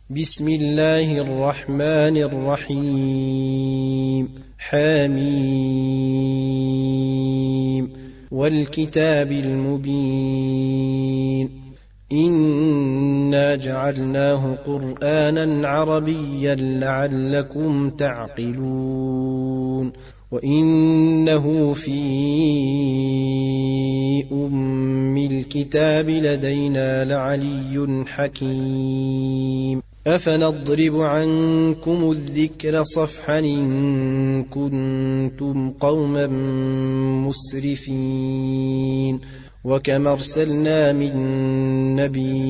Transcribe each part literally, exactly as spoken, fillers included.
بسم الله الرحمن الرحيم. حميم والكتاب المبين. إنا جعلناه قرآنا عربيا لعلكم تعقلون. وإنه في أم الكتاب لدينا لعلي حكيم. أفنضرب عنكم الذكر صفحا إن كنتم قوما مسرفين. وكم أرسلنا من نبي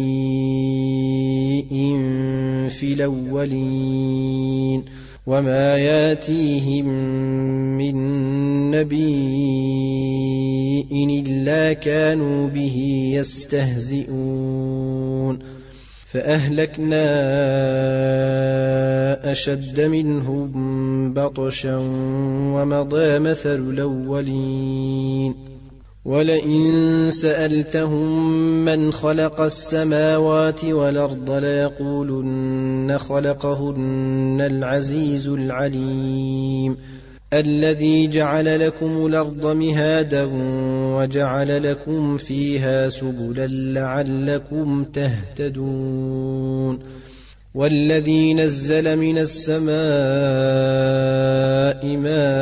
في الأولين وما ياتيهم من نبي إلا كانوا به يستهزئون. فأهلكنا أشد منهم بطشا ومضى مثل الأولين. ولئن سألتهم من خلق السماوات والأرض ليقولن خلقهن العزيز العليم الذي جعل لكم الأرض مهادا وجعل لكم فيها سبلا لعلكم تهتدون. والذي نزل من السماء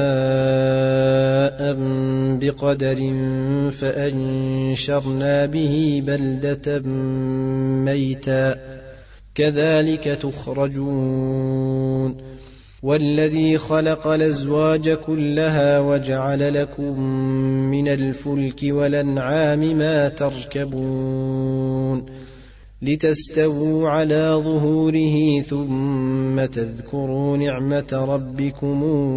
ماء بقدر فأنشرنا به بلدة ميتا كذلك تخرجون. والذي خلق الأزواج كلها وجعل لكم من الفلك والأنعام ما تركبون لتستووا على ظهوره ثم تذكروا نعمة ربكم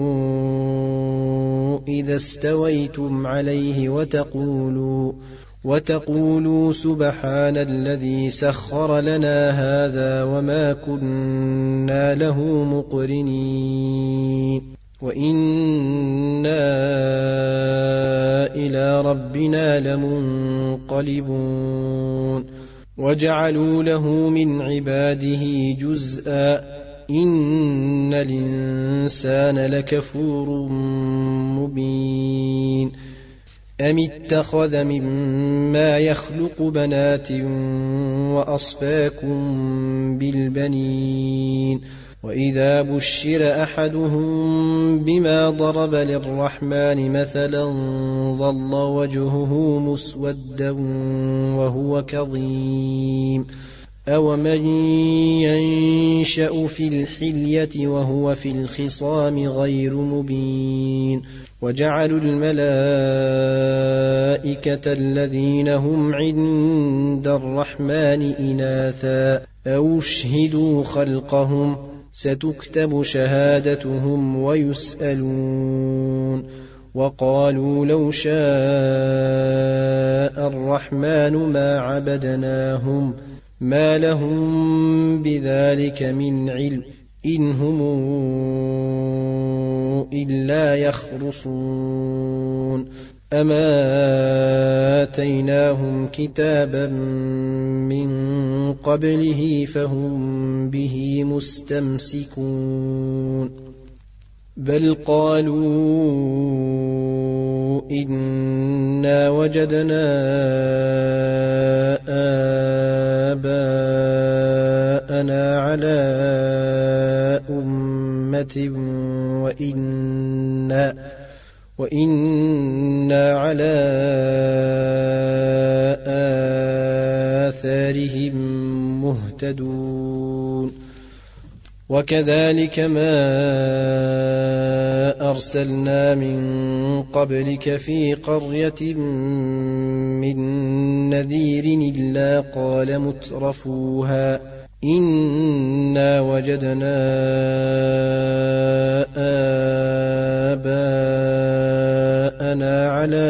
إذا استويتم عليه وتقولوا, وتقولوا سبحان الذي سخر لنا هذا وما كنا له مقرنين وإنا إلى ربنا لمنقلبون. وجعلوا له من عباده جزءا إن الإنسان لكفور مبين. أم اتخذ مما يخلق بنات وأصفاكم بالبنين وإذا بشر أحدهم بما ضرب للرحمن مثلا ظل وجهه مسودا وهو كظيم. أومن ينشأ في الحلية وهو في الخصام غير مبين. وجعلوا الملائكة الذين هم عند الرحمن إناثا أو اشهدوا خلقهم ستكتب شهادتهم ويسألون. وقالوا لو شاء الرحمن ما عبدناهم ما لهم بذلك من علم إن هم إلا يخرصون. أما آتيناهم كتابا من قبله فهم به مستمسكون. بل قالوا إنا وجدنا آباءنا على أمة وإنا, وإنا على آثارهم مهتدون. وكذلك ما أرسلنا من قبلك في قرية من نذير إلا قال مترفوها إنا وجدنا آباءنا على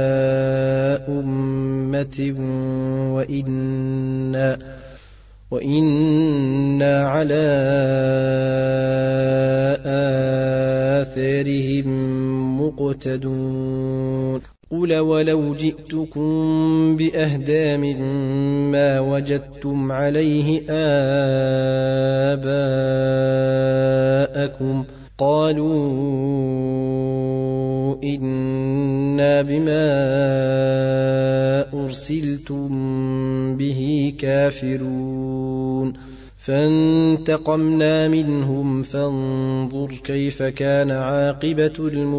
أمة وإنا, وإنا على آثارهم مقتدون. قل ولو جئتكم بأهدى مما وجدتم عليه آباءكم قالوا إنا بما أرسلتم به كافرون فانتقمنا منهم فانظر كيف كان عاقبة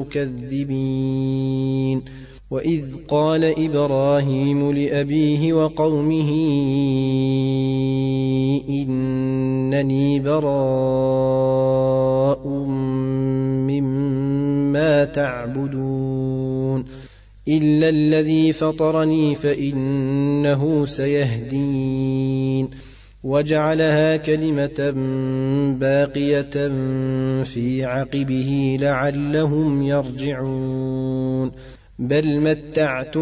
المكذبين وإذ قال إبراهيم لأبيه وقومه إنني براء مما تعبدون إلا الذي فطرني فإنه سيهدين وجعلها كلمة باقية في عقبه لعلهم يرجعون بل متعت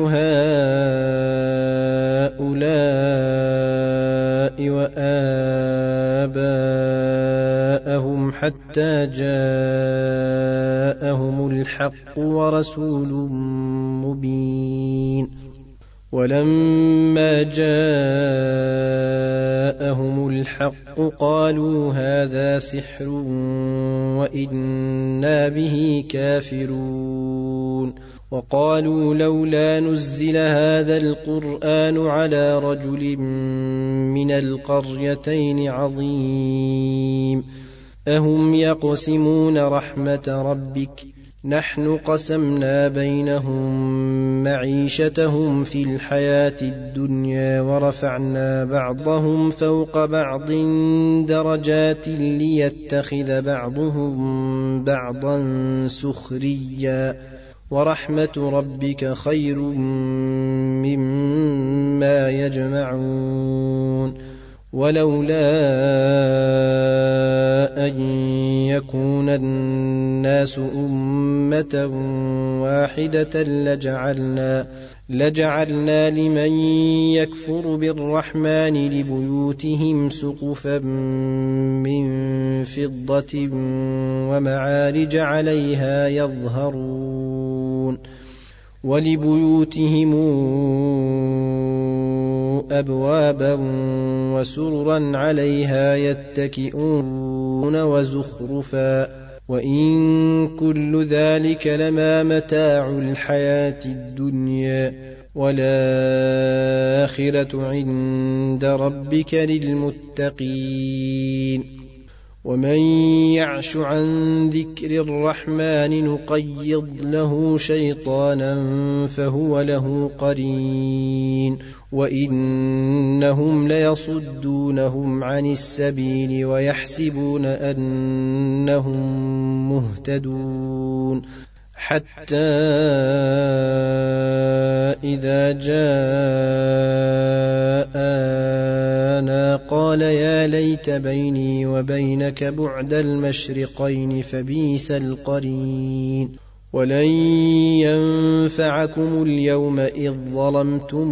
هؤلاء وآباءهم حتى جاءهم الحق ورسول مبين ولما جاءهم الحق قالوا هذا سحر وإنا به كافرون وقالوا لولا نزل هذا القرآن على رجل من القريتين عظيم أهم يقسمون رحمة ربك نحن قسمنا بينهم معيشتهم في الحياة الدنيا ورفعنا بعضهم فوق بعض درجات ليتخذ بعضهم بعضا سخريا ورحمة ربك خير مما يجمعون ولولا أن يكون الناس أمة واحدة لجعلنا, لجعلنا لمن يكفر بالرحمن لبيوتهم سقفا من فضة ومعارج عليها يظهرون ولبيوتهم أبوابا وسررا عليها يتكئون وزخرفا وإن كل ذلك لما متاع الحياة الدنيا والآخرة عند ربك للمتقين ومن يعش عن ذكر الرحمن نقيض له شيطانا فهو له قرين وإنهم ليصدونهم عن السبيل ويحسبون أنهم مهتدون حتى إذا جاءنا قال يا ليت بيني وبينك بعد المشرقين فبئس القرين ولن ينفعكم اليوم إذ ظلمتم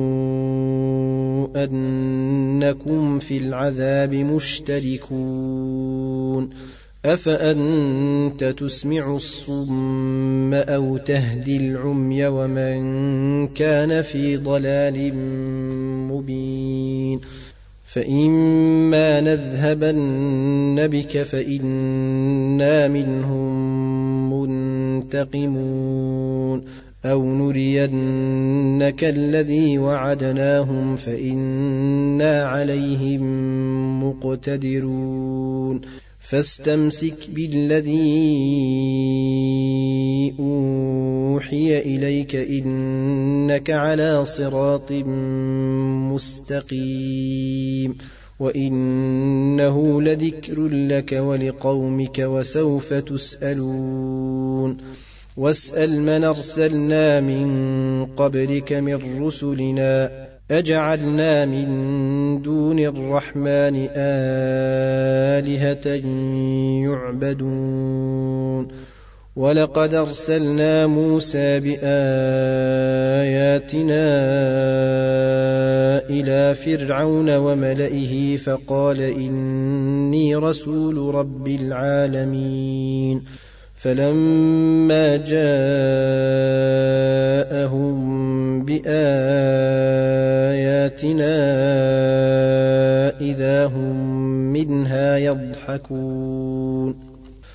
أنكم في العذاب مشتركون أفأنت تسمع الصم أو تهدي العمي ومن كان في ضلال مبين فإما نذهبن بك فإنا منهم منتقمون أو نرينك الذي وعدناهم فإنا عليهم مقتدرون فاستمسك بالذي أوحي إليك إنك على صراط مستقيم وإنه لذكر لك ولقومك وسوف تسألون واسأل من أرسلنا من قبلك من رسلنا أجعلنا من دون الرحمن آلهة يعبدون ولقد أرسلنا موسى بآياتنا إلى فرعون وملئه فقال إني رسول رب العالمين فلما جاءهم بآياتنا إذا هم منها يضحكون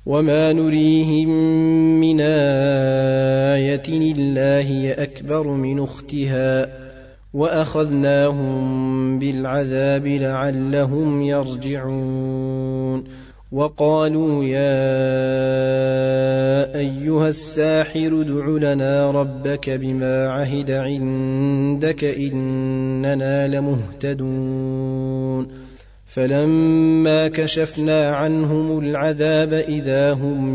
وما نريهم من آية إلا هي أكبر من أختها وأخذناهم بالعذاب لعلهم يرجعون وقالوا يا أيها الساحر ادع لنا ربك بما عهد عندك إننا لمهتدون فلما كشفنا عنهم العذاب إذا هم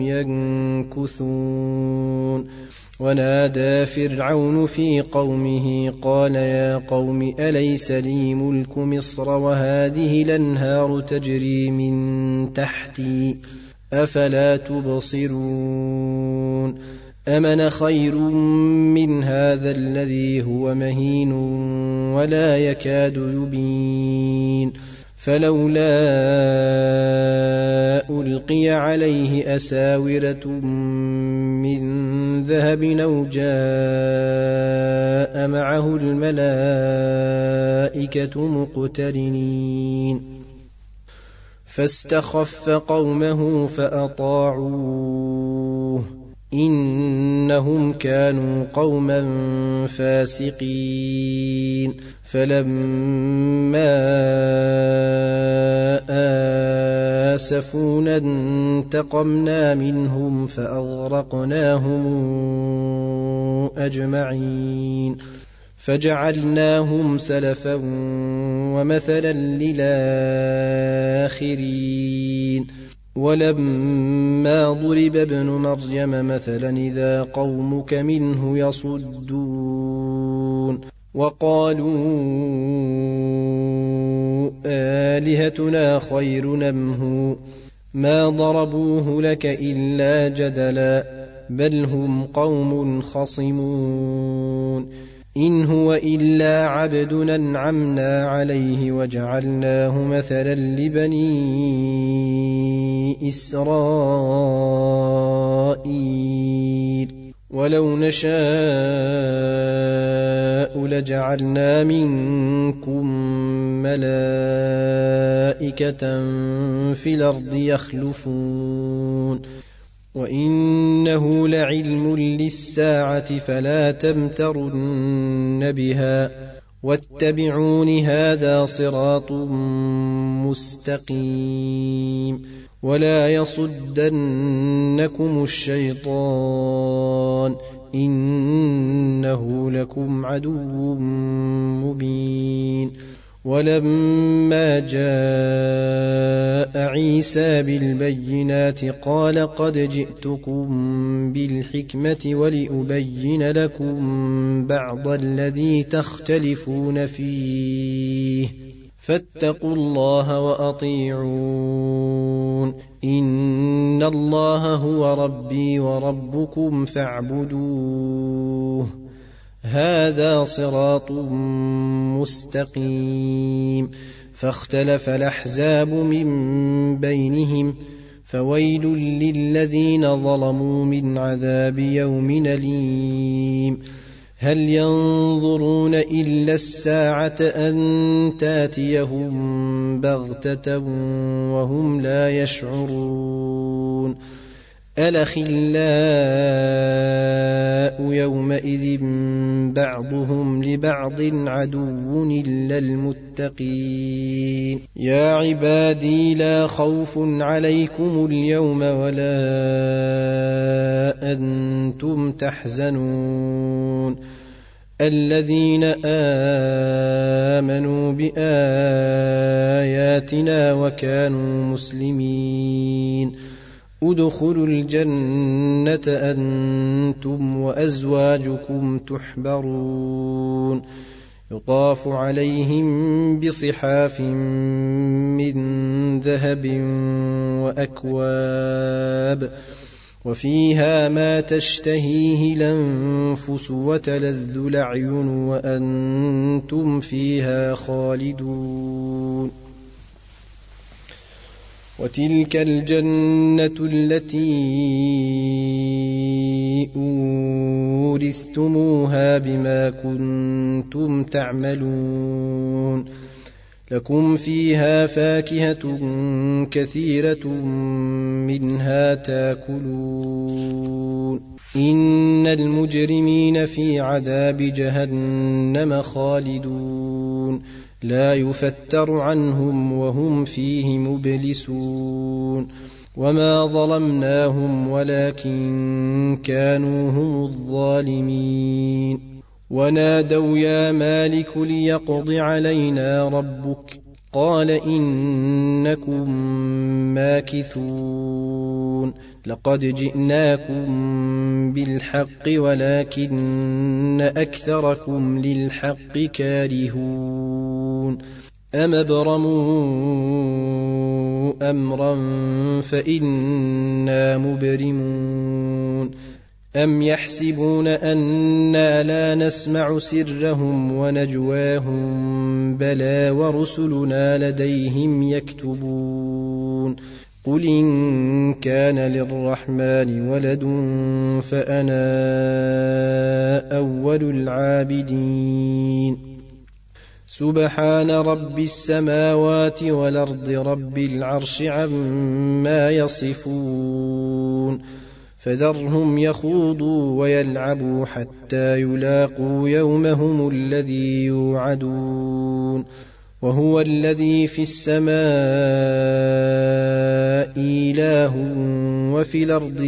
ينكثون ونادى فرعون في قومه قال يا قوم أليس لي ملك مصر وهذه الأنهار تجري من تحتي أفلا تبصرون أمن خير من هذا الذي هو مهين ولا يكاد يبين فلولا ألقي عليه أساورة من ذهب أو جاء معه الملائكة مقترنين فاستخف قومه فأطاعوه إنهم كانوا قوما فاسقين فلما آسفونا انتقمنا منهم فأغرقناهم أجمعين فجعلناهم سلفا ومثلا للآخرين ولما ضرب ابن مريم مثلا إذا قومك منه يصدون وقالوا آلهتنا خير أم هو ما ضربوه لك إلا جدلا بل هم قوم خصمون إن هو إلا عبد أنعمنا عليه وجعلناه مثلا لبني إسرائيل ولو نشاء لجعلنا منكم ملائكة في الأرض يخلفون وإنه لعلم للساعة فلا تمترن بها واتبعون هذا صراط مستقيم ولا يصدنكم الشيطان إنه لكم عدو مبين ولما جاء عيسى بالبينات قال قد جئتكم بالحكمة ولأبين لكم بعض الذي تختلفون فيه فاتقوا الله وأطيعون إن الله هو ربي وربكم فاعبدوه هذا صراط مستقيم فاختلف الأحزاب من بينهم فويل للذين ظلموا من عذاب يوم أليم هل ينظرون إلا الساعة أن تاتيهم بغتة وهم لا يشعرون الأخلاء يومئذ بعضهم لبعض عدو إلا المتقين يا عبادي لا خوف عليكم اليوم ولا أنتم تحزنون الذين آمنوا بآياتنا وكانوا مسلمين ادخلوا الجنة أنتم وأزواجكم تحبرون يطاف عليهم بصحاف من ذهب وأكواب وفيها ما تشتهيه الأنفس وتلذ الأعين وأنتم فيها خالدون وتلك الجنة التي أورثتموها بما كنتم تعملون لكم فيها فاكهة كثيرة منها تاكلون إن المجرمين في عذاب جهنم خالدون لا يفتر عنهم وهم فيه مبلسون وما ظلمناهم ولكن كانوا هم الظالمين ونادوا يا مالك ليقض علينا ربك قال إنكم ماكثون لقد جئناكم بالحق ولكن أكثركم للحق كارهون أم ابرموا أمرا فإنا مبرمون أم يحسبون أنا لا نسمع سرهم ونجواهم بلى ورسلنا لديهم يكتبون قل إن كان للرحمن ولد فأنا أول العابدين سبحان رب السماوات والأرض رب العرش عما يصفون فذرهم يخوضوا ويلعبوا حتى يلاقوا يومهم الذي يوعدون وهو الذي في السماء إله وفي الأرض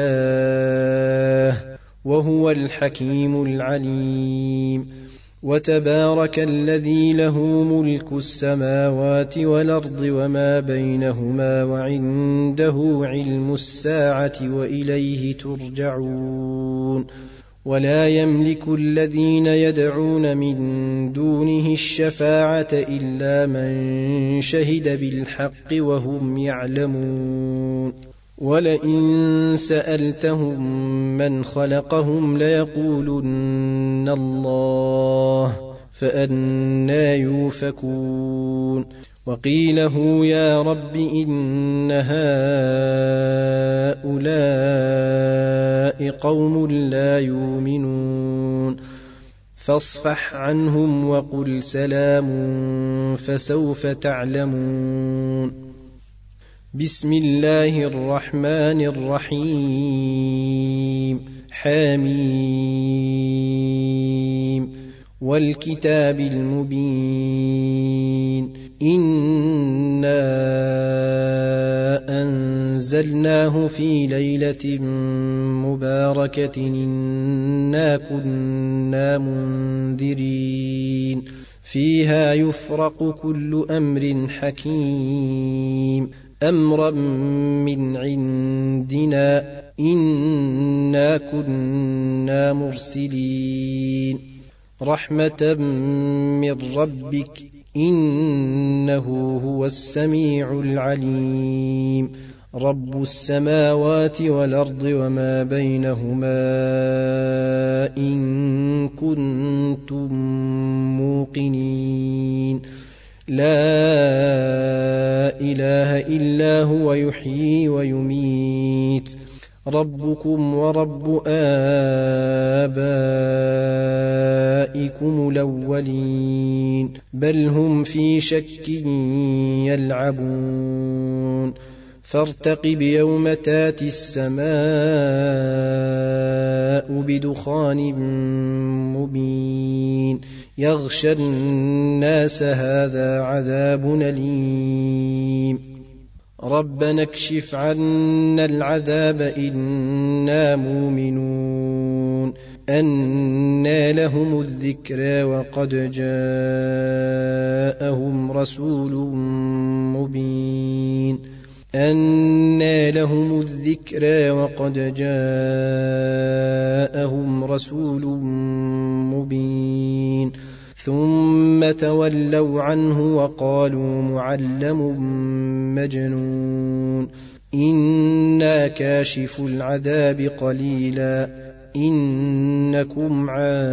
إله وهو الحكيم العليم وتبارك الذي له ملك السماوات والأرض وما بينهما وعنده علم الساعة وإليه ترجعون ولا يملك الذين يدعون من دونه الشفاعة إلا من شهد بالحق وهم يعلمون ولئن سألتهم من خلقهم ليقولن الله فأنى يوفكون وقيله يا رب إن هؤلاء قوم لا يؤمنون فاصفح عنهم وقل سلام فسوف تعلمون بسم الله الرحمن الرحيم حميم والكتاب المبين إنا أنزلناه في ليلة مباركة إنا كنا منذرين فيها يفرق كل أمر حكيم أمرا من عندنا إنا كنا مرسلين رحمة من ربك إنه هو السميع العليم رب السماوات والأرض وما بينهما إن كنتم موقنين لا إله إلا هو يحيي ويميت ربكم ورب آبائكم الأولين بل هم في شك يلعبون فارتقب يوم تاتي السماء بدخان مبين يغشى الناس هذا عذاب أليم ربنا اكشف عنا العذاب إنا مؤمنون أنى لهم الذكرى وقد جاءهم رسول مبين أنى لهم الذكرى وقد جاءهم رسول مبين ثم تولوا عنه وقالوا معلم مجنون إنا كاشف العذاب قليلا إنكم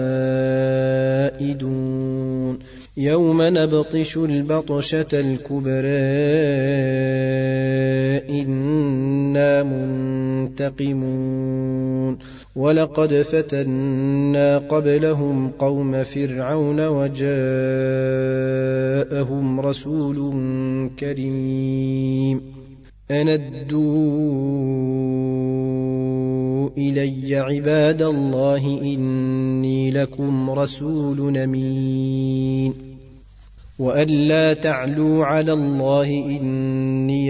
عائدون يوم نبطش البطشة الكبرى إنا منتقمون ولقد فتنا قبلهم قوم فرعون وجاءهم رسول كريم أن أدوا إلي عباد الله إني لكم رسول أمين وأن لا تعلوا على الله إني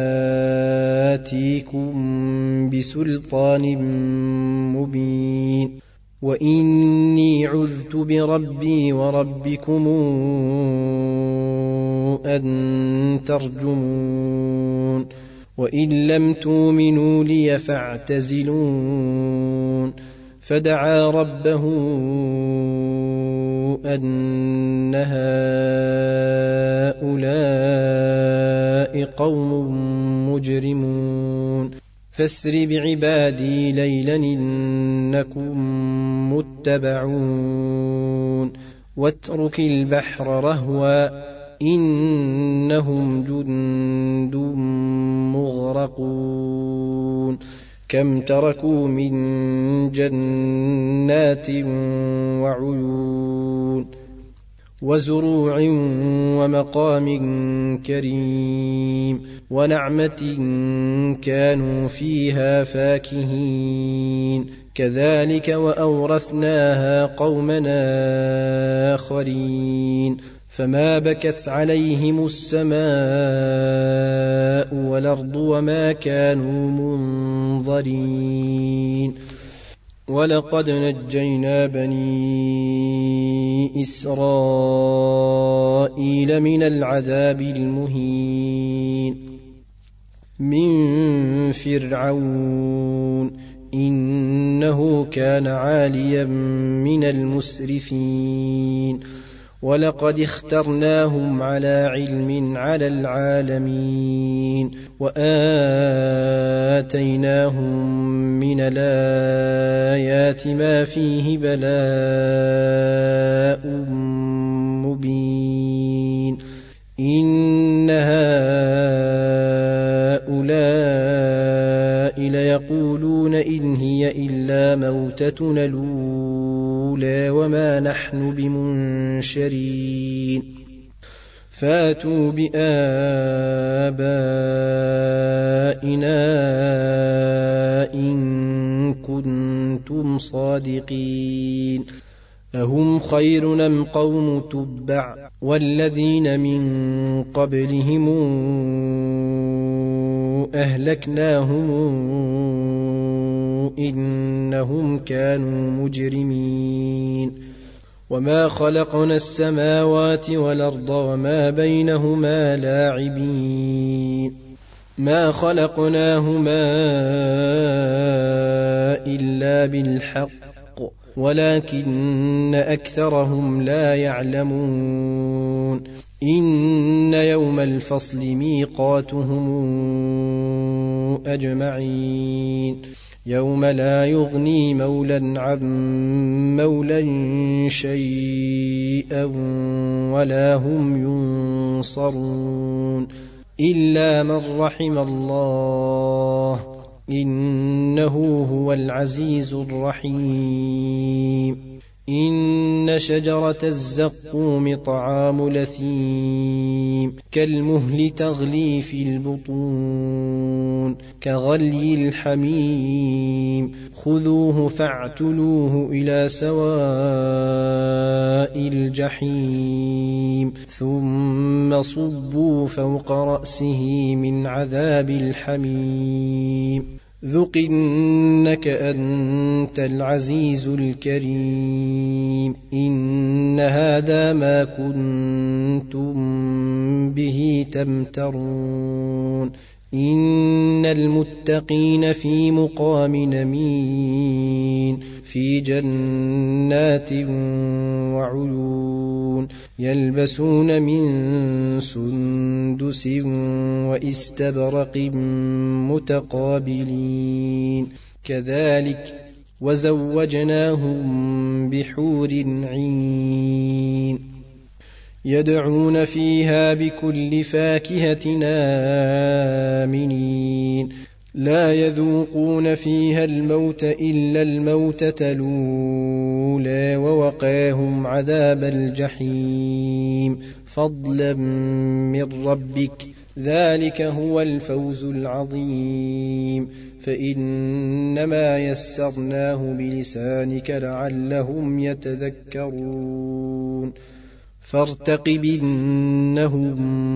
آتيكم بسلطان مبين وإني عذت بربي وربكم أن ترجمون وإن لم تؤمنوا لي فاعتزلون فدعا ربه أن هؤلاء قوم مجرمون فاسر بعبادي ليلا إنكم متبعون واترك البحر رهوا إنهم جند مغرقون كم تركوا من جنات وعيون وزروع ومقام كريم ونعمة كانوا فيها فاكهين كذلك وأورثناها قومنا آخرين فما بكت عليهم السماء والأرض وما كانوا منظرين ولقد نجينا بني إسرائيل من العذاب المهين من فرعون إنه كان عاليا من المسرفين ولقد اخترناهم على علم على العالمين وآتيناهم من الآيات ما فيه بلاء مبين إن هؤلاء ليقولون إن هي إلا موتتنا الأولى وما نحن بمنشرين فاتوا بآبائنا إن كنتم صادقين أهم خير أم قوم تبع والذين من قبلهم أهلكناهم إنهم كانوا مجرمين وما خلقنا السماوات والأرض وما بينهما لاعبين ما خلقناهما إلا بالحق ولكن أكثرهم لا يعلمون إن يوم الفصل ميقاتهم أجمعين يوم لا يغني مولا عن مولا شيئا ولا هم ينصرون إلا من رحم الله إنه هو العزيز الرحيم إن شجرة الزقوم طعام لثيم كالمهل تغلي في البطون كغلي الحميم خذوه فاعتلوه إلى سواء الجحيم ثم صبوا فوق رأسه من عذاب الحميم ذق إنك أنت العزيز الكريم إن هذا ما كنتم به تمترون إن المتقين في مقام أمين في جنات وعيون يلبسون من سندس واستبرق متقابلين كذلك وزوجناهم بحور عين يدعون فيها بكل فاكهة آمنين لا يذوقون فيها الموت إلا الموتة الأولى ووقاهم عذاب الجحيم فضلا من ربك ذلك هو الفوز العظيم. فإنما يسرناه بلسانك لعلهم يتذكرون فارتقب إنهم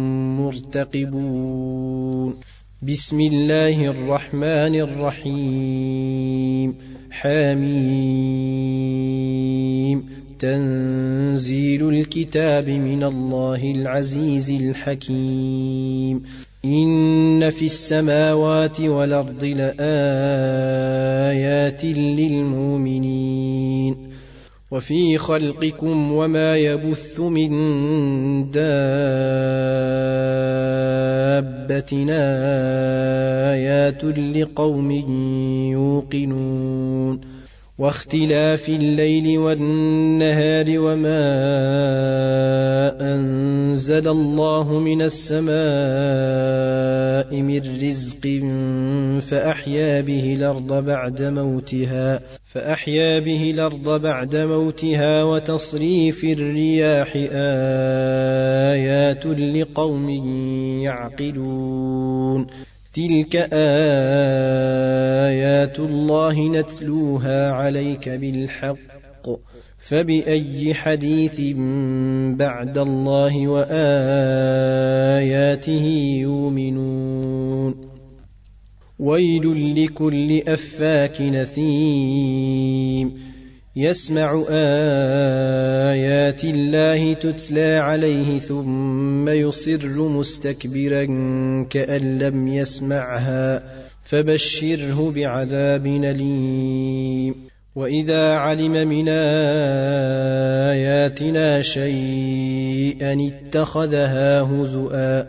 مرتقبون. بسم الله الرحمن الرحيم. حميم. تنزيل الكتاب من الله العزيز الحكيم. إن في السماوات والأرض لآيات للمؤمنين وفي خلقكم وما يبث من دابة آيات لقوم يوقنون واختلاف الليل والنهار وما أنزل الله من السماء من رزق فأحيا به الأرض بعد موتها فأحيا به الأرض بعد موتها وتصريف الرياح آيات لقوم يعقلون تلك آيات الله نتلوها عليك بالحق فبأي حديث بعد الله وآياته يؤمنون ويل لكل أفاك نثيم يسمع آيات الله تتلى عليه ثم يصر مستكبرا كأن لم يسمعها فبشره بعذاب أليم وإذا علم من آياتنا شيئا اتخذها هزؤا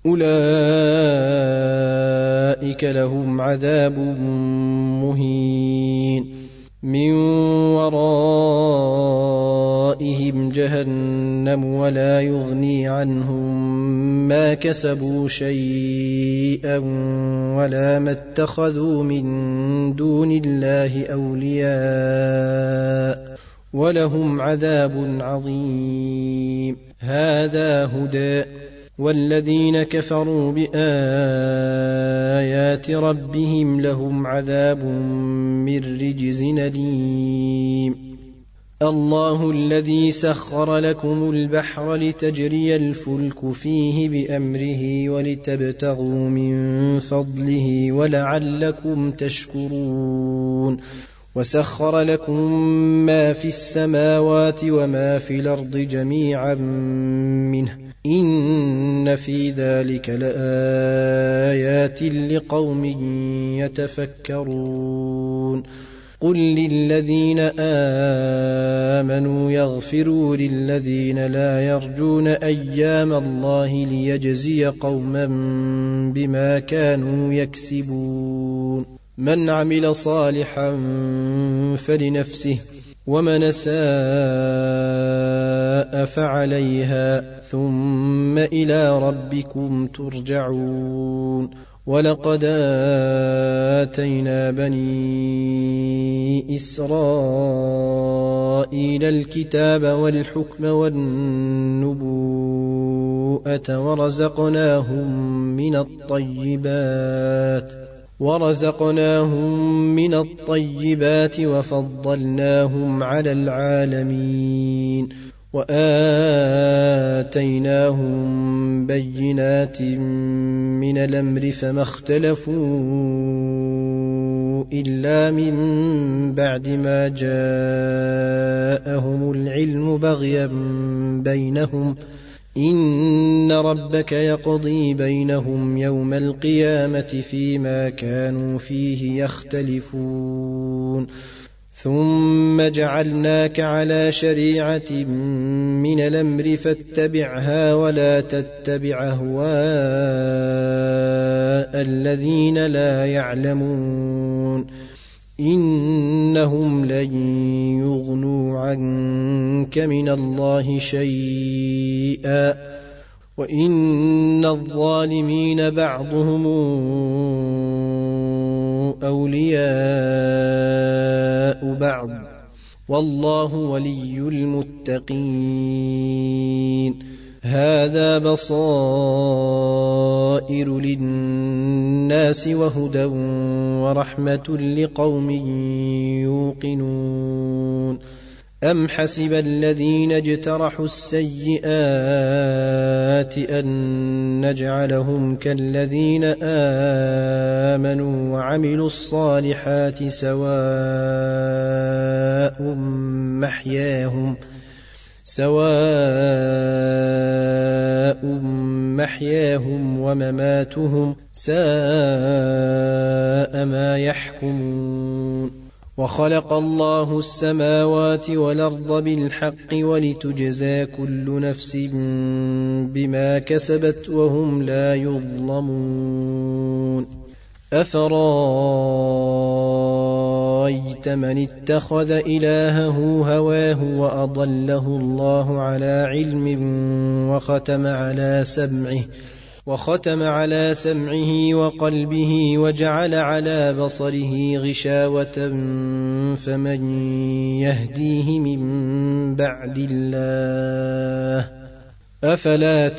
أولئك لهم عذاب مهين من ورائهم جهنم ولا يغني عنهم ما كسبوا شيئا ولا ما اتخذوا من دون الله أولياء ولهم عذاب عظيم هذا هدى والذين كفروا بآيات ربهم لهم عذاب من رجز أليم الله الذي سخر لكم البحر لتجري الفلك فيه بأمره ولتبتغوا من فضله ولعلكم تشكرون وسخر لكم ما في السماوات وما في الأرض جميعا منه إن في ذلك لآيات لقوم يتفكرون قل للذين آمنوا يغفروا للذين لا يرجون أيام الله ليجزي قوما بما كانوا يكسبون من عمل صالحا فلنفسه ومن ساء فعليها ثم إلى ربكم ترجعون ولقد آتينا بني إسرائيل الكتاب والحكم والنبوءة ورزقناهم من الطيبات ورزقناهم من الطيبات وفضلناهم على العالمين وآتيناهم بينات من الأمر فما اختلفوا إلا من بعد ما جاءهم العلم بغيا بينهم إن ربك يقضي بينهم يوم القيامة فيما كانوا فيه يختلفون ثم جعلناك على شريعة من الأمر فاتبعها ولا تتبع أهواء الذين لا يعلمون إنهم لن يغنوا عنك من الله شيئا وإن الظالمين بعضهم أولياء بعض والله ولي المتقين هذا بصائر للناس وهدى ورحمة لقوم يوقنون أم حسب الذين اجترحوا السيئات أن نجعلهم كالذين آمنوا وعملوا الصالحات سواء محياهم سواء محياهم ومماتهم ساء ما يحكمون وخلق الله السماوات والأرض بالحق ولتجزى كل نفس بما كسبت وهم لا يظلمون أفرأيت من اتخذ إلهه هواه وأضله الله على علم وختم على سمعه وختم على سمعه وقلبه وجعل على بصره غشاوة فمن يهديه من بعد الله أفلا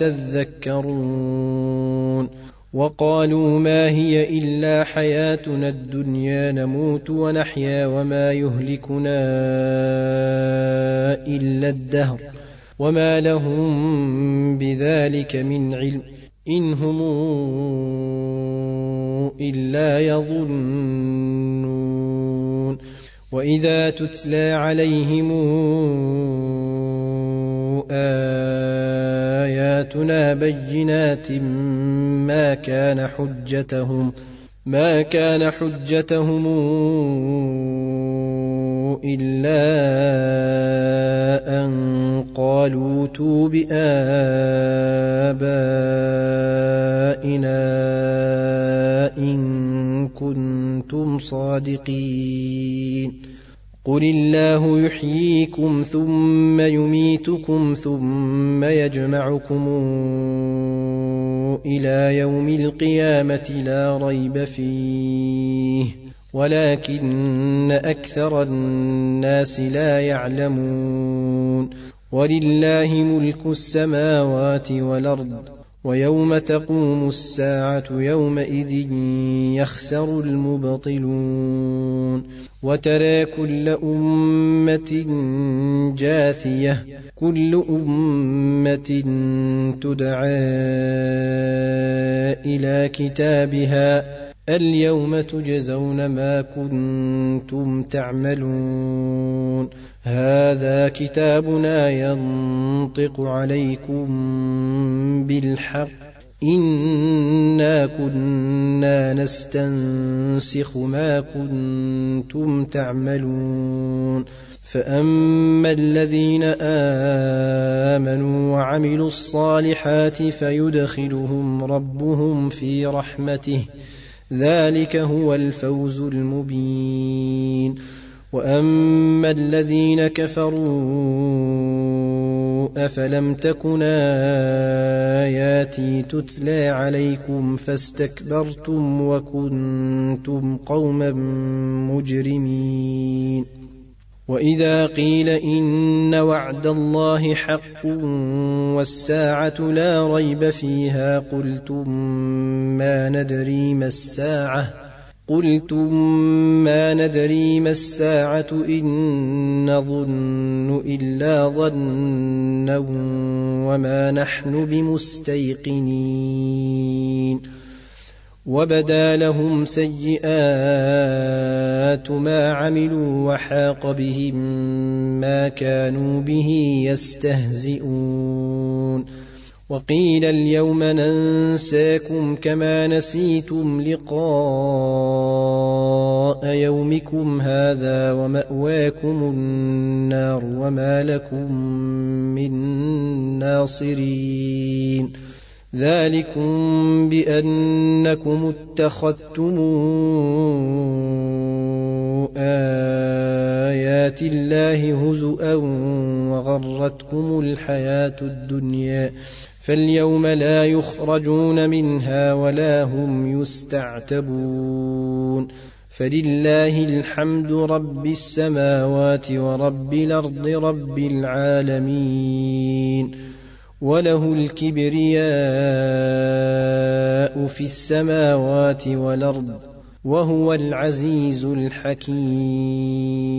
تذكرون وقالوا ما هي إلا حياتنا الدنيا نموت ونحيا وما يهلكنا إلا الدهر وما لهم بذلك من علم إن هم إلا يظنون وإذا تتلى عليهم آياتنا بينات ما كان حجتهم ما كان حجتهم إلا أن قالوا ائتوا بآبائنا إن كنتم صادقين قل الله يحييكم ثم يميتكم ثم يجمعكم إلى يوم القيامة لا ريب فيه ولكن أكثر الناس لا يعلمون ولله ملك السماوات والأرض ويوم تقوم الساعة يومئذ يخسر المبطلون وترى كل أمة جاثية كل أمة تدعى إلى كتابها اليوم تجزون ما كنتم تعملون هذا كتابنا ينطق عليكم بالحق إنا كنا نستنسخ ما كنتم تعملون فأما الذين آمنوا وعملوا الصالحات فيدخلهم ربهم في رحمته ذلك هو الفوز المبين وأما الذين كفروا أفلم تكن آياتي تتلى عليكم فاستكبرتم وكنتم قوما مجرمين وإذا قيل إن وعد الله حق والساعة لا ريب فيها قلتم ما ندري ما الساعة قلتم ما ندري ما الساعة إن نظن إلا ظنا وما نحن بمستيقنين وبدا لهم سيئات ما عملوا وحاق بهم ما كانوا به يستهزئون وقيل اليوم ننساكم كما نسيتم لقاء يومكم هذا ومأواكم النار وما لكم من ناصرين ذلكم بأنكم اتخذتم آيات الله هزؤا وغرتكم الحياة الدنيا فاليوم لا يخرجون منها ولا هم يستعتبون فلله الحمد رب السماوات ورب الأرض رب العالمين وله الكبرياء في السماوات والأرض وهو العزيز الحكيم.